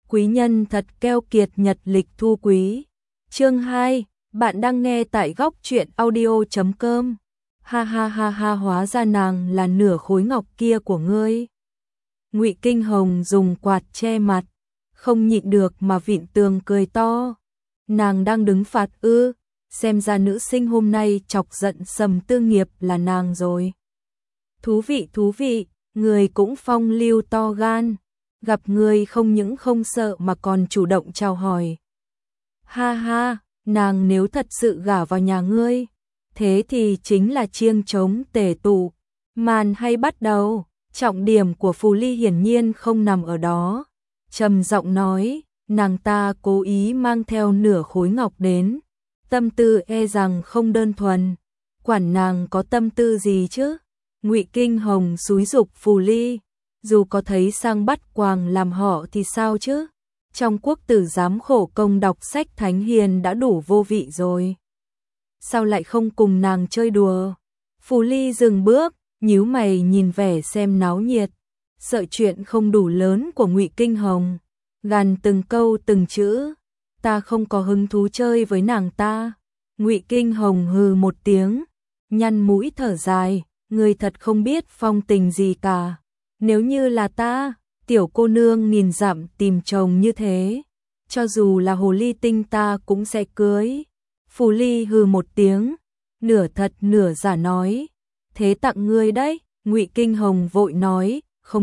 Quý nhân thật keo kiệt, nhật lịch thu quý. Chương 2, bạn đang nghe tại góc truyện audio.com. Ha ha ha ha, hóa ra nàng là nửa khối ngọc kia của ngươi. Ngụy Kinh Hồng dùng quạt che mặt, không nhịn được mà vịn tường cười to. Nàng đang đứng phạt ư? Xem ra nữ sinh hôm nay chọc giận Sầm Tư Nghiệp là nàng rồi. Thú vị, người cũng phong lưu to gan, gặp người không những không sợ mà còn chủ động chào hỏi. Ha ha, nàng nếu thật sự gả vào nhà ngươi, thế thì chính là chiêng trống tề tụ, màn hay bắt đầu. Trọng điểm của Phù Ly hiển nhiên không nằm ở đó, trầm giọng nói, nàng ta cố ý mang theo nửa khối ngọc đến, tâm tư e rằng không đơn thuần, quản nàng có tâm tư gì chứ. Ngụy Kinh Hồng xúi giục Phù Ly, dù có thấy sang bắt quàng làm họ thì sao chứ, trong quốc tử giám khổ công đọc sách thánh hiền đã đủ vô vị rồi, sao lại không cùng nàng chơi đùa. Phù Ly dừng bước, nhíu mày nhìn vẻ xem náo nhiệt, sợ chuyện không đủ lớn của Ngụy Kinh Hồng, gằn từng câu từng chữ, ta không có hứng thú chơi với nàng ta. Ngụy Kinh Hồng hừ một tiếng, nhăn mũi thở dài, người thật không biết phong tình gì cả. Nếu như là ta, tiểu cô nương nghìn dặm tìm chồng như thế, cho dù là hồ ly tinh ta cũng sẽ cưới. Phù Ly hừ một tiếng, nửa thật nửa giả nói, thế tặng ngươi đấy. Ngụy Kinh Hồng vội nói,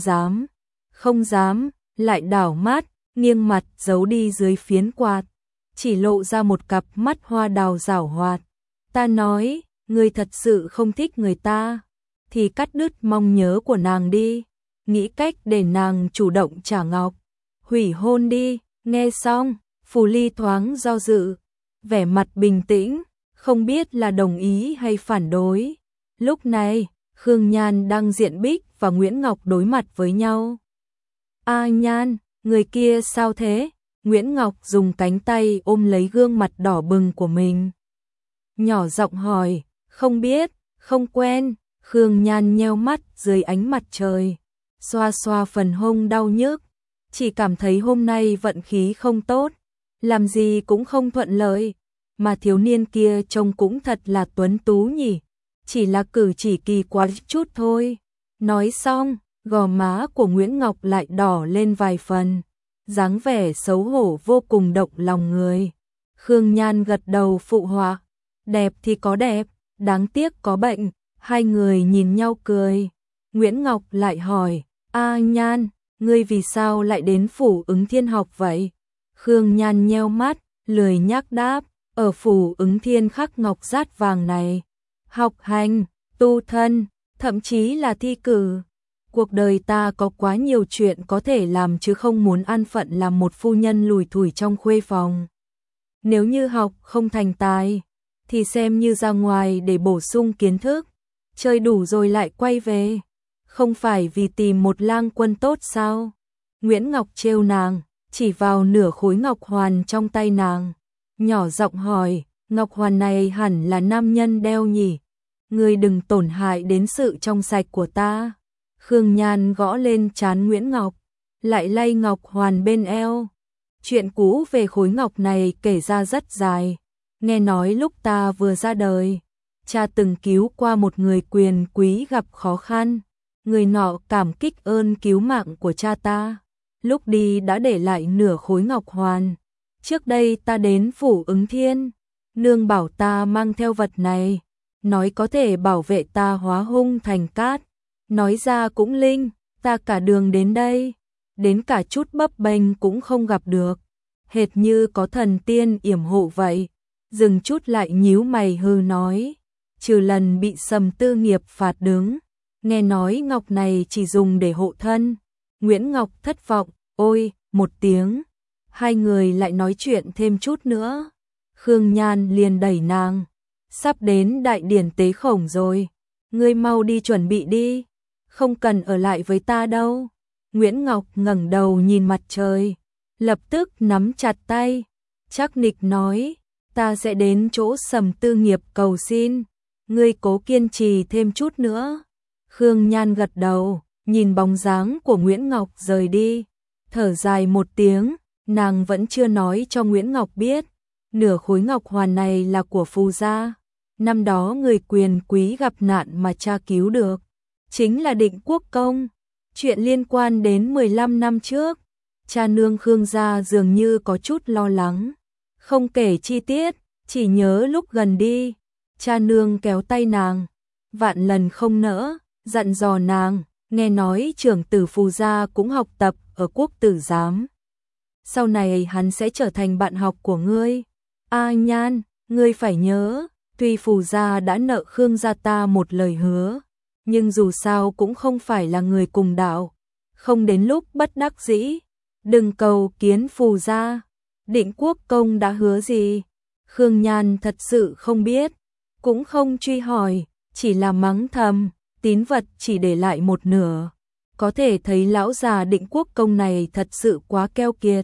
không dám, lại đảo mắt, nghiêng mặt giấu đi dưới phiến quạt, chỉ lộ ra một cặp mắt hoa đào giảo hoạt. Ta nói, ngươi thật sự không thích người ta, thì cắt đứt mong nhớ của nàng đi, nghĩ cách để nàng chủ động trả ngọc, hủy hôn đi. Nghe xong, Phù Ly thoáng do dự, vẻ mặt bình tĩnh, không biết là đồng ý hay phản đối. Lúc này, Khương Nhan đang diện Bích và Nguyễn Ngọc đối mặt với nhau. A Nhan, người kia sao thế? Nguyễn Ngọc dùng cánh tay ôm lấy gương mặt đỏ bừng của mình, nhỏ giọng hỏi. Không biết, không quen. Khương Nhan nheo mắt dưới ánh mặt trời, xoa xoa phần hông đau nhức, chỉ cảm thấy hôm nay vận khí không tốt, làm gì cũng không thuận lợi, mà thiếu niên kia trông cũng thật là tuấn tú nhỉ, chỉ là cử chỉ kỳ quái chút thôi. Nói xong, gò má của Nguyễn Ngọc lại đỏ lên vài phần, dáng vẻ xấu hổ vô cùng động lòng người. Khương Nhan gật đầu phụ họa, đẹp thì có đẹp, đáng tiếc có bệnh. Hai người nhìn nhau cười. Nguyễn Ngọc lại hỏi, A Nhan, ngươi vì sao lại đến phủ Ứng Thiên học vậy? Khương Nhan nheo mắt, lười nhác đáp, ở phủ Ứng Thiên khắc ngọc dát vàng này, học hành, tu thân, thậm chí là thi cử. Cuộc đời ta có quá nhiều chuyện có thể làm chứ không muốn an phận làm một phu nhân lủi thủi trong khuê phòng. Nếu như học không thành tài, thì xem như ra ngoài để bổ sung kiến thức, chơi đủ rồi lại quay về, không phải vì tìm một lang quân tốt sao? Nguyễn Ngọc trêu nàng, chỉ vào nửa khối ngọc hoàn trong tay nàng, nhỏ giọng hỏi, ngọc hoàn này hẳn là nam nhân đeo nhỉ? Ngươi đừng tổn hại đến sự trong sạch của ta. Khương Nhan gõ lên trán Nguyễn Ngọc, lại lay ngọc hoàn bên eo. Chuyện cũ về khối ngọc này kể ra rất dài. Nghe nói lúc ta vừa ra đời, cha từng cứu qua một người quyền quý gặp khó khăn. Người nọ cảm kích ơn cứu mạng của cha ta, lúc đi đã để lại nửa khối ngọc hoàn. Trước đây ta đến phủ Ứng Thiên, nương bảo ta mang theo vật này, nói có thể bảo vệ ta hóa hung thành cát. Nói ra cũng linh, ta cả đường đến đây, đến cả chút bấp bênh cũng không gặp được, hệt như có thần tiên yểm hộ vậy. Dừng chút lại nhíu mày hư nói, trừ lần bị Sầm Tư Nghiệp phạt đứng, nghe nói ngọc này chỉ dùng để hộ thân. Nguyễn Ngọc thất vọng, ôi, một tiếng. Hai người lại nói chuyện thêm chút nữa. Khương Nhan liền đẩy nàng, sắp đến đại điển tế khổng rồi, ngươi mau đi chuẩn bị đi, không cần ở lại với ta đâu. Nguyễn Ngọc ngẩng đầu nhìn mặt trời, lập tức nắm chặt tay, chắc nịch nói, ta sẽ đến chỗ Sầm Tư Nghiệp cầu xin, ngươi cố kiên trì thêm chút nữa. Khương Nhan gật đầu, nhìn bóng dáng của Nguyễn Ngọc rời đi, thở dài một tiếng, nàng vẫn chưa nói cho Nguyễn Ngọc biết, nửa khối ngọc hoàn này là của Phù gia. Năm đó người quyền quý gặp nạn mà cha cứu được, chính là Định Quốc Công. Chuyện liên quan đến 15 năm trước, cha nương Khương gia dường như có chút lo lắng, không kể chi tiết, chỉ nhớ lúc gần đi, cha nương kéo tay nàng, vạn lần không nỡ, dặn dò nàng, nghe nói trưởng tử Phù gia cũng học tập ở Quốc tử giám. Sau này hắn sẽ trở thành bạn học của ngươi. A Nhan, ngươi phải nhớ, tuy Phù gia đã nợ Khương gia ta một lời hứa, nhưng dù sao cũng không phải là người cùng đạo, không đến lúc bất đắc dĩ, đừng cầu kiến Phù gia. Định Quốc Công đã hứa gì? Khương Nhan thật sự không biết, cũng không truy hỏi, chỉ là mắng thầm, tín vật chỉ để lại một nửa. Có thể thấy lão già Định Quốc Công này thật sự quá keo kiệt.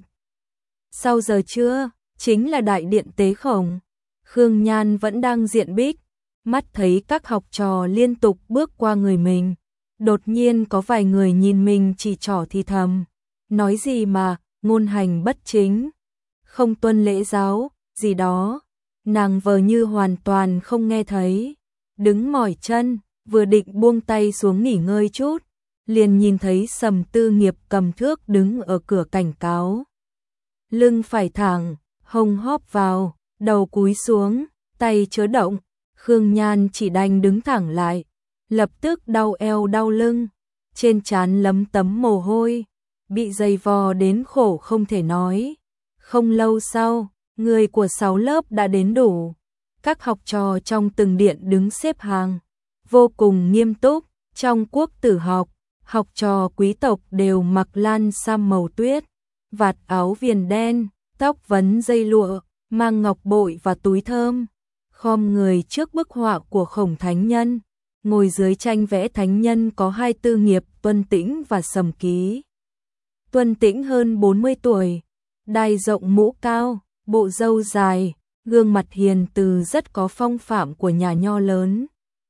Sau giờ trưa, chính là đại điện tế khổng. Khương Nhan vẫn đang diện bích, mắt thấy các học trò liên tục bước qua người mình. Đột nhiên có vài người nhìn mình chỉ trỏ thì thầm. Nói gì mà, ngôn hành bất chính, không tuân lễ giáo, gì đó. Nàng vờ như hoàn toàn không nghe thấy. Đứng mỏi chân, vừa định buông tay xuống nghỉ ngơi chút, liền nhìn thấy Sầm Tư Nghiệp cầm thước đứng ở cửa cảnh cáo. Lưng phải thẳng, hông hóp vào, đầu cúi xuống, tay chớ động. Khương Nhan chỉ đành đứng thẳng lại, lập tức đau eo đau lưng, trên trán lấm tấm mồ hôi, bị dày vò đến khổ không thể nói. Không lâu sau, người của 6 lớp đã đến đủ. Các học trò trong từng điện đứng xếp hàng, vô cùng nghiêm túc. Trong Quốc tử học, học trò quý tộc đều mặc lan sam màu tuyết, vạt áo viền đen, tóc vấn dây lụa, mang ngọc bội và túi thơm, khom người trước bức họa của Khổng Thánh Nhân, ngồi dưới tranh vẽ thánh nhân có hai Tư Nghiệp, Tuân Tĩnh và Sầm Ký. Tuân Tĩnh hơn 40 tuổi, đai rộng mũ cao, bộ râu dài, gương mặt hiền từ rất có phong phạm của nhà nho lớn.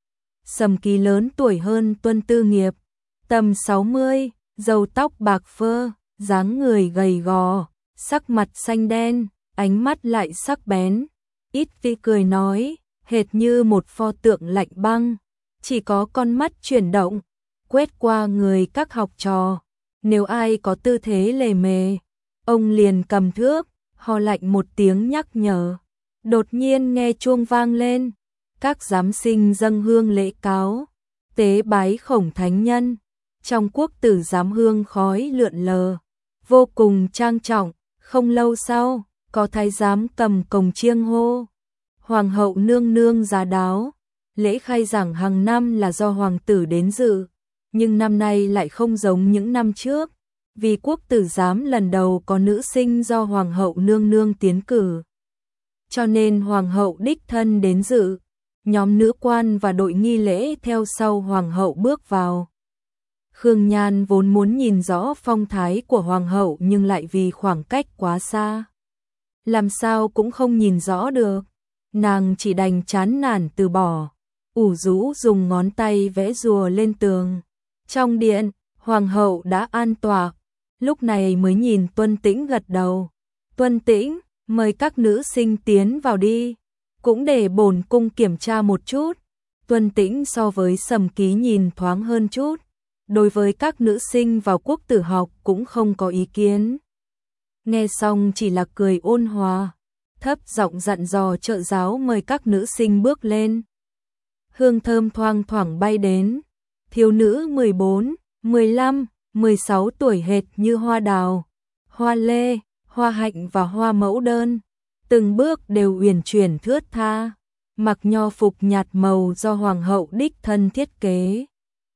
Sầm Ký lớn tuổi hơn Tuân Tư Nghiệp, tầm 60, râu tóc bạc phơ, dáng người gầy gò, sắc mặt xanh đen, ánh mắt lại sắc bén, ít khi cười nói, hệt như một pho tượng lạnh băng, chỉ có con mắt chuyển động, quét qua người các học trò. Nếu ai có tư thế lề mề, ông liền cầm thước, ho lạnh một tiếng nhắc nhở. Đột nhiên nghe chuông vang lên, các giám sinh dâng hương lễ cáo, tế bái Khổng Thánh Nhân. Trong Quốc tử giám hương khói lượn lờ, vô cùng trang trọng. Không lâu sau, có thái giám cầm cồng chiêng hô: Hoàng hậu nương nương giá đáo. Lễ khai giảng hàng năm là do hoàng tử đến dự, nhưng năm nay lại không giống những năm trước, vì Quốc tử giám lần đầu có nữ sinh do hoàng hậu nương nương tiến cử, cho nên hoàng hậu đích thân đến dự. Nhóm nữ quan và đội nghi lễ theo sau hoàng hậu bước vào. Khương Nhan vốn muốn nhìn rõ phong thái của hoàng hậu nhưng lại vì khoảng cách quá xa, làm sao cũng không nhìn rõ được. Nàng chỉ đành chán nản từ bỏ, ủ rũ dùng ngón tay vẽ rùa lên tường. Trong điện, hoàng hậu đã an tọa, lúc này mới nhìn Tuân Tĩnh gật đầu. Tuân Tĩnh, mời các nữ sinh tiến vào đi, cũng để bổn cung kiểm tra một chút. Tuân Tĩnh so với Sầm Ký nhìn thoáng hơn chút, đối với các nữ sinh vào Quốc tử học cũng không có ý kiến. Nghe xong chỉ là cười ôn hòa, thấp giọng dặn dò trợ giáo mời các nữ sinh bước lên. Hương thơm thoang thoảng bay đến, thiếu nữ 14, 15, 16 tuổi hệt như hoa đào, hoa lê, hoa hạnh và hoa mẫu đơn, từng bước đều uyển chuyển thướt tha, mặc nho phục nhạt màu do hoàng hậu đích thân thiết kế,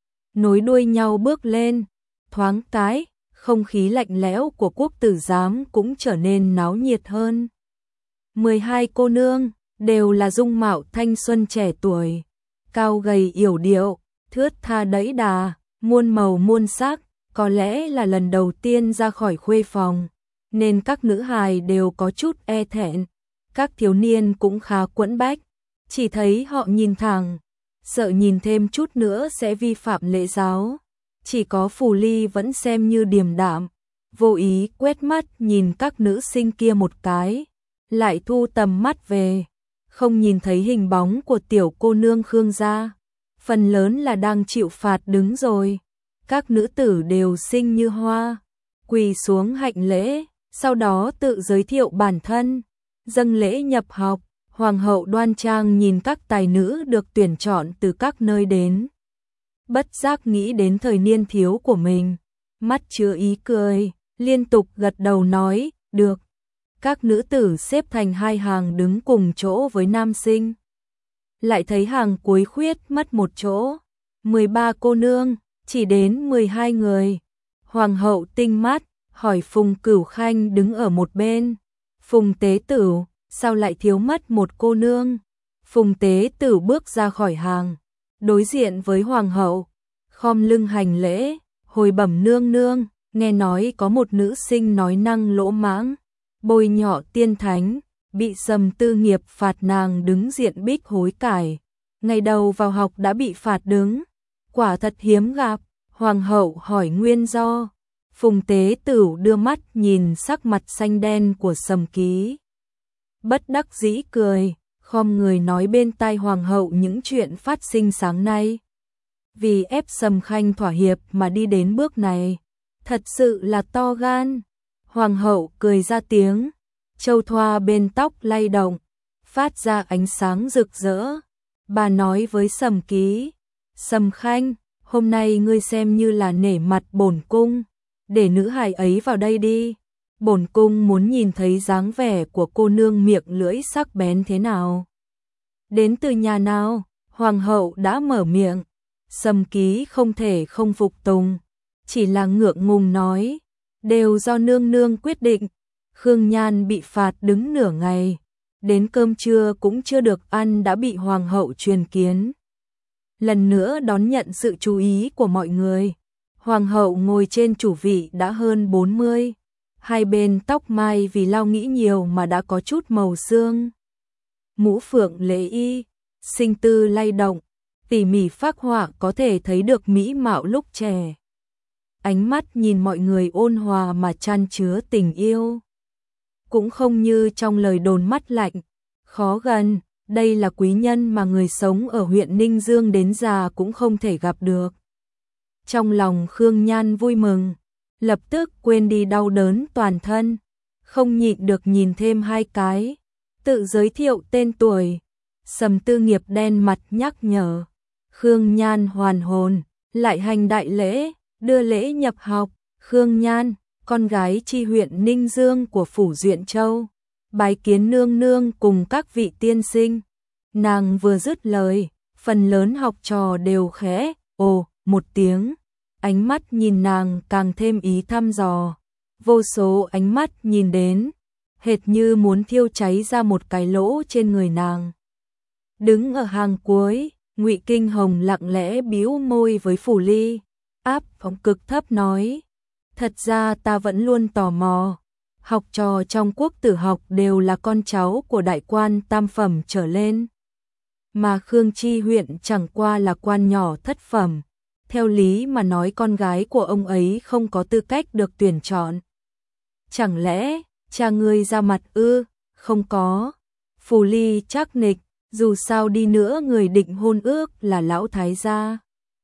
nối đuôi nhau bước lên. Thoáng cái, không khí lạnh lẽo của Quốc tử giám cũng trở nên náo nhiệt hơn. 12 cô nương đều là dung mạo thanh xuân trẻ tuổi, cao gầy yểu điệu, thướt tha đẫy đà, muôn màu muôn sắc. Có lẽ là lần đầu tiên ra khỏi khuê phòng, nên các nữ hài đều có chút e thẹn. Các thiếu niên cũng khá quẫn bách, chỉ thấy họ nhìn thẳng, sợ nhìn thêm chút nữa sẽ vi phạm lễ giáo. Chỉ có Phù Ly vẫn xem như điềm đạm, vô ý quét mắt nhìn các nữ sinh kia một cái, lại thu tầm mắt về, không nhìn thấy hình bóng của tiểu cô nương Khương gia, phần lớn là đang chịu phạt đứng rồi. Các nữ tử đều xinh như hoa, quỳ xuống hạnh lễ, sau đó tự giới thiệu bản thân, dâng lễ nhập học. Hoàng hậu đoan trang nhìn các tài nữ được tuyển chọn từ các nơi đến. Bất giác nghĩ đến thời niên thiếu của mình, mắt chứa ý cười, liên tục gật đầu nói, được. Các nữ tử xếp thành hai hàng đứng cùng chỗ với nam sinh. Lại thấy hàng cuối khuyết mất một chỗ, 13 cô nương, chỉ đến 12 người. Hoàng hậu tinh mắt, hỏi Phùng Cửu Khanh đứng ở một bên. Phùng Tế Tửu, sao lại thiếu mất một cô nương? Phùng Tế Tửu bước ra khỏi hàng, đối diện với hoàng hậu, khom lưng hành lễ, hồi bẩm nương nương, nghe nói có một nữ sinh nói năng lỗ mãng, bôi nhọ tiên thánh, bị Sầm Tư Nghiệp phạt nàng đứng diện bích hối cải. Ngày đầu vào học đã bị phạt đứng, quả thật hiếm gặp. Hoàng hậu hỏi nguyên do. Phùng Tế Tửu đưa mắt nhìn sắc mặt xanh đen của Sầm Ký, bất đắc dĩ cười, khom người nói bên tai hoàng hậu những chuyện phát sinh sáng nay. Vì ép Sầm Khanh thỏa hiệp mà đi đến bước này, thật sự là to gan. Hoàng hậu cười ra tiếng, châu thoa bên tóc lay động, phát ra ánh sáng rực rỡ. Bà nói với Sầm Ký, Sầm Khanh, hôm nay ngươi xem như là nể mặt bổn cung, để nữ hài ấy vào đây đi. Bổn cung muốn nhìn thấy dáng vẻ của cô nương miệng lưỡi sắc bén thế nào. Đến từ nhà nào? Hoàng hậu đã mở miệng. Sầm Ký không thể không phục tùng, chỉ là ngượng ngùng nói, đều do nương nương quyết định. Khương Nhan bị phạt đứng nửa ngày, đến cơm trưa cũng chưa được ăn đã bị hoàng hậu truyền kiến. Lần nữa đón nhận sự chú ý của mọi người. Hoàng hậu ngồi trên chủ vị đã hơn 40, hai bên tóc mai vì lao nghĩ nhiều mà đã có chút màu xương. Mũ phượng lễ y, sinh tư lay động, tỉ mỉ phác họa có thể thấy được mỹ mạo lúc trẻ. Ánh mắt nhìn mọi người ôn hòa mà chan chứa tình yêu. Cũng không như trong lời đồn mắt lạnh, khó gần, đây là quý nhân mà người sống ở huyện Ninh Dương đến già cũng không thể gặp được. Trong lòng Khương Nhan vui mừng, lập tức quên đi đau đớn toàn thân, không nhịn được nhìn thêm hai cái, tự giới thiệu tên tuổi. Sầm Tư Nghiệp đen mặt nhắc nhở, Khương Nhan hoàn hồn, lại hành đại lễ, đưa lễ nhập học. Khương Nhan, con gái chi huyện Ninh Dương của phủ Duyện Châu, bái kiến nương nương cùng các vị tiên sinh. Nàng vừa dứt lời, phần lớn học trò đều khẽ ồ một tiếng, ánh mắt nhìn nàng càng thêm ý thăm dò, vô số ánh mắt nhìn đến, hệt như muốn thiêu cháy ra một cái lỗ trên người nàng. Đứng ở hàng cuối, Ngụy Kinh Hồng lặng lẽ bĩu môi với Phủ Ly, áp phóng cực thấp nói, thật ra ta vẫn luôn tò mò, học trò trong Quốc Tử học đều là con cháu của đại quan tam phẩm trở lên, mà Khương Chi huyện chẳng qua là quan nhỏ thất phẩm, theo lý mà nói con gái của ông ấy không có tư cách được tuyển chọn. Chẳng lẽ cha ngươi ra mặt ư? Không có. Phủ Ly chắc nịch, dù sao đi nữa người định hôn ước là lão thái gia,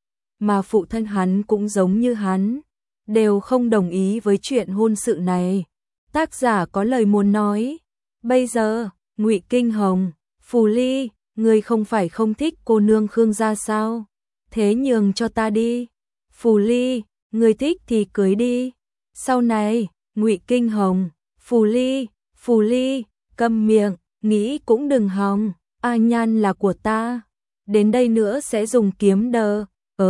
mà phụ thân hắn cũng giống như hắn, đều không đồng ý với chuyện hôn sự này. Tác giả có lời muốn nói. Bây giờ, Ngụy Kinh Hồng, Phủ Ly, ngươi không phải không thích cô nương Khương gia sao? Thế nhường cho ta đi. Phủ Ly, ngươi thích thì cưới đi. Sau này, Ngụy Kinh Hồng, Phủ Ly, câm miệng, nghĩ cũng đừng hòng, A Nhan là của ta. Đến đây nữa sẽ dùng kiếm đờ,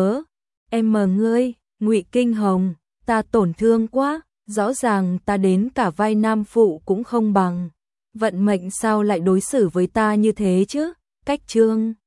em mờ ngươi, Ngụy Kinh Hồng, ta tổn thương quá, rõ ràng ta đến cả vai nam phụ cũng không bằng. Vận mệnh sao lại đối xử với ta như thế chứ? Cách chương